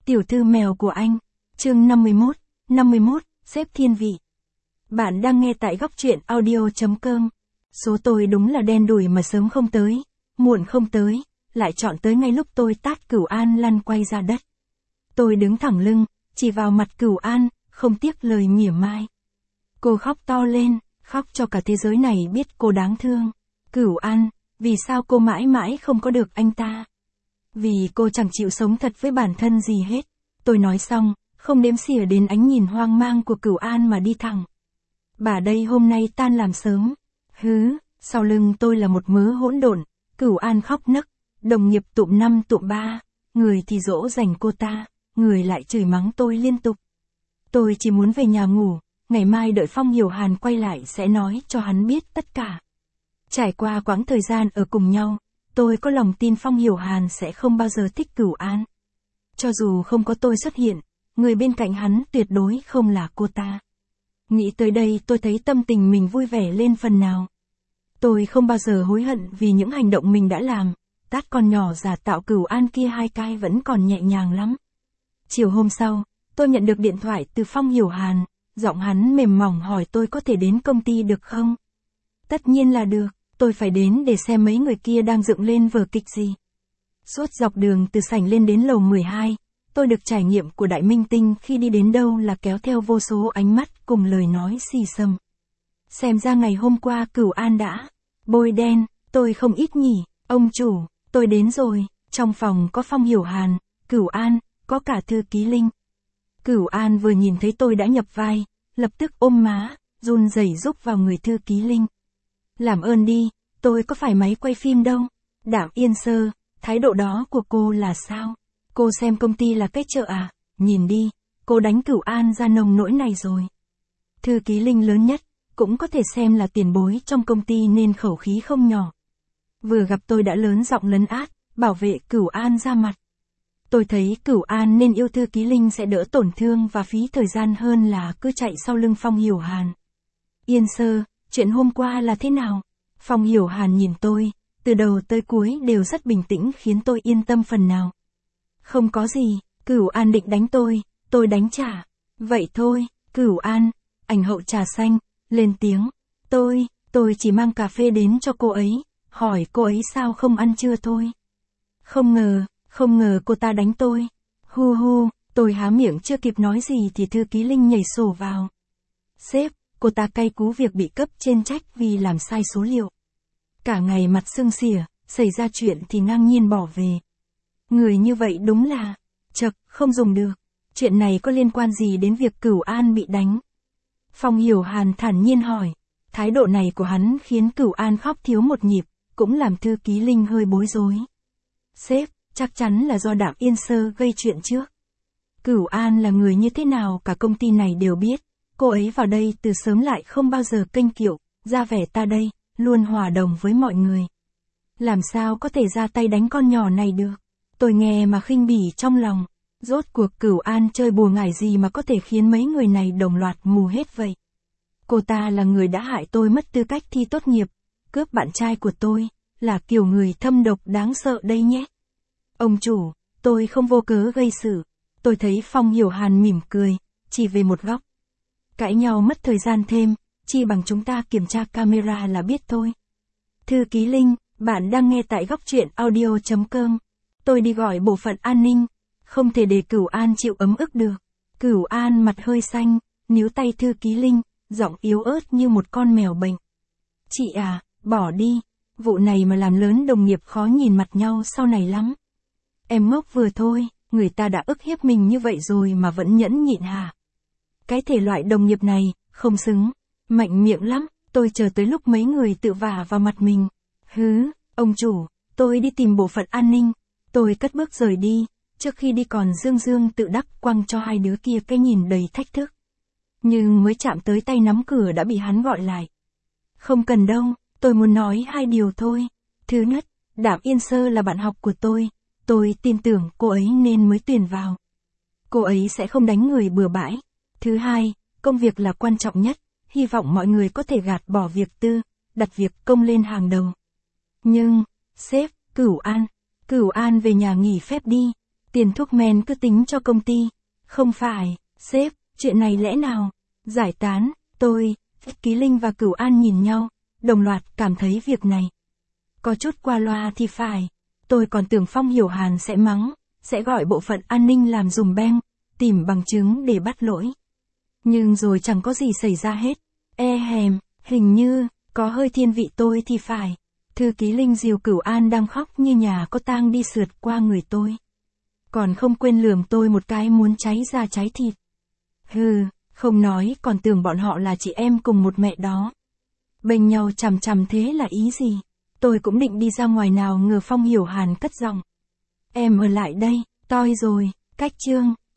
Tiểu thư mèo của anh. Chương 51, xếp thiên vị. Bạn đang nghe tại góc truyện audio.com. Số tôi đúng là đen đủi mà sớm không tới, muộn không tới, lại chọn tới ngay lúc tôi tát Cửu An lăn quay ra đất. Tôi đứng thẳng lưng, chỉ vào mặt Cửu An, không tiếc lời mỉa mai. Cô khóc to lên, khóc cho cả thế giới này biết cô đáng thương. Cửu An, vì sao cô mãi mãi không có được anh ta? Vì cô chẳng chịu sống thật với bản thân gì hết. Tôi nói xong, không đếm xỉa đến ánh nhìn hoang mang của Cửu An mà đi thẳng. Bà đây hôm nay tan làm sớm. Hứ, sau lưng tôi là một mớ hỗn độn. Cửu An khóc nấc, đồng nghiệp tụm 5 tụm 3, người thì dỗ dành cô ta, người lại chửi mắng tôi liên tục. Tôi chỉ muốn về nhà ngủ, ngày mai đợi Phong Hiểu Hàn quay lại sẽ nói cho hắn biết tất cả. Trải qua quãng thời gian ở cùng nhau, tôi có lòng tin Phong Hiểu Hàn sẽ không bao giờ thích Cửu An. Cho dù không có tôi xuất hiện, người bên cạnh hắn tuyệt đối không là cô ta. Nghĩ tới đây tôi thấy tâm tình mình vui vẻ lên phần nào. Tôi không bao giờ hối hận vì những hành động mình đã làm, tát con nhỏ giả tạo Cửu An kia 2 cái vẫn còn nhẹ nhàng lắm. Chiều hôm sau, tôi nhận được điện thoại từ Phong Hiểu Hàn, giọng hắn mềm mỏng hỏi tôi có thể đến công ty được không? Tất nhiên là được, tôi phải đến để xem mấy người kia đang dựng lên vở kịch gì. Suốt dọc đường từ sảnh lên đến lầu 12, tôi được trải nghiệm của đại minh tinh khi đi đến đâu là kéo theo vô số ánh mắt cùng lời nói xì xầm. Xem ra ngày hôm qua Cửu An đã bôi đen, tôi không ít nhỉ, ông chủ, tôi đến rồi, trong phòng có Phong Hiểu Hàn, Cửu An, có cả thư ký Linh. Cửu An vừa nhìn thấy tôi đã nhập vai, lập tức ôm má, run rẩy rúc vào người thư ký Linh. Làm ơn đi, tôi có phải máy quay phim đâu. Đạm Yên Sơ, thái độ đó của cô là sao? Cô xem công ty là cái chợ à? Nhìn đi, cô đánh Cửu An ra nông nỗi này rồi. Thư ký Linh lớn nhất, cũng có thể xem là tiền bối trong công ty nên khẩu khí không nhỏ. Vừa gặp tôi đã lớn giọng lấn át, bảo vệ Cửu An ra mặt. Tôi thấy Cửu An nên yêu thư ký Linh sẽ đỡ tổn thương và phí thời gian hơn là cứ chạy sau lưng Phong Hiểu Hàn. Yên Sơ, chuyện hôm qua là thế nào? Phong Hiểu Hàn nhìn tôi, từ đầu tới cuối đều rất bình tĩnh khiến tôi yên tâm phần nào. Không có gì, Cửu An định đánh tôi đánh trả. Vậy thôi, Cửu An, ảnh hậu trà xanh, lên tiếng. Tôi chỉ mang cà phê đến cho cô ấy, hỏi cô ấy sao không ăn trưa thôi. Không ngờ cô ta đánh tôi. Hu hu, tôi há miệng chưa kịp nói gì thì thư ký Linh nhảy sổ vào. Sếp, cô ta cay cú việc bị cấp trên trách vì làm sai số liệu. Cả ngày mặt sưng xỉa, xảy ra chuyện thì ngang nhiên bỏ về. Người như vậy đúng là, không dùng được. Chuyện này có liên quan gì đến việc Cửu An bị đánh? Phong Hiểu Hàn thản nhiên hỏi. Thái độ này của hắn khiến Cửu An khóc thiếu một nhịp, cũng làm thư ký Linh hơi bối rối. Sếp, chắc chắn là do Đạm Yên Sơ gây chuyện trước. Cửu An là người như thế nào cả công ty này đều biết. Cô ấy vào đây từ sớm lại không bao giờ kênh kiệu, ra vẻ ta đây, luôn hòa đồng với mọi người. Làm sao có thể ra tay đánh con nhỏ này được? Tôi nghe mà khinh bỉ trong lòng. Rốt cuộc Cửu An chơi bùa ngải gì mà có thể khiến mấy người này đồng loạt mù hết vậy? Cô ta là người đã hại tôi mất tư cách thi tốt nghiệp, cướp bạn trai của tôi, là kiểu người thâm độc đáng sợ đây nhé. Ông chủ, tôi không vô cớ gây sự. Tôi thấy Phong Hiểu Hàn mỉm cười, chỉ về một góc. Cãi nhau mất thời gian thêm, chi bằng chúng ta kiểm tra camera là biết thôi. Thư ký Linh, bạn đang nghe tại góc truyện audio.com. Tôi đi gọi bộ phận an ninh, không thể để Cửu An chịu ấm ức được. Cửu An mặt hơi xanh, níu tay thư ký Linh, giọng yếu ớt như một con mèo bệnh. Chị à, bỏ đi, vụ này mà làm lớn đồng nghiệp khó nhìn mặt nhau sau này lắm. Em ngốc vừa thôi, người ta đã ức hiếp mình như vậy rồi mà vẫn nhẫn nhịn hả? Cái thể loại đồng nghiệp này, không xứng, mạnh miệng lắm, tôi chờ tới lúc mấy người tự vả vào mặt mình. Hứ, ông chủ, tôi đi tìm bộ phận an ninh. Tôi cất bước rời đi, trước khi đi còn dương tự đắc quăng cho hai đứa kia cái nhìn đầy thách thức. Nhưng mới chạm tới tay nắm cửa đã bị hắn gọi lại. Không cần đâu, tôi muốn nói 2 điều thôi. Thứ nhất, Đạm Yên Sơ là bạn học của tôi tin tưởng cô ấy nên mới tuyển vào. Cô ấy sẽ không đánh người bừa bãi. Thứ hai, công việc là quan trọng nhất, hy vọng mọi người có thể gạt bỏ việc tư, đặt việc công lên hàng đầu. Nhưng, sếp, Cửu An về nhà nghỉ phép đi. Tiền thuốc men cứ tính cho công ty. Không phải, sếp, chuyện này lẽ nào? Giải tán, tôi, Ký Linh và Cửu An nhìn nhau, đồng loạt cảm thấy việc này có chút qua loa thì phải. Tôi còn tưởng Phong Hiểu Hàn sẽ mắng, sẽ gọi bộ phận an ninh làm dùm beng, tìm bằng chứng để bắt lỗi. Nhưng rồi chẳng có gì xảy ra hết. Hình như, có hơi thiên vị tôi thì phải. Thư ký Linh dìu Cửu An đang khóc như nhà có tang đi sượt qua người tôi. Còn không quên lườm tôi một cái muốn cháy da cháy thịt. Hừ, không nói còn tưởng bọn họ là chị em cùng một mẹ đó. Bênh nhau chằm chằm thế là ý gì? Tôi cũng định đi ra ngoài nào ngờ Phong Hiểu Hàn cất giọng. Em ở lại đây, toi rồi, cách chương.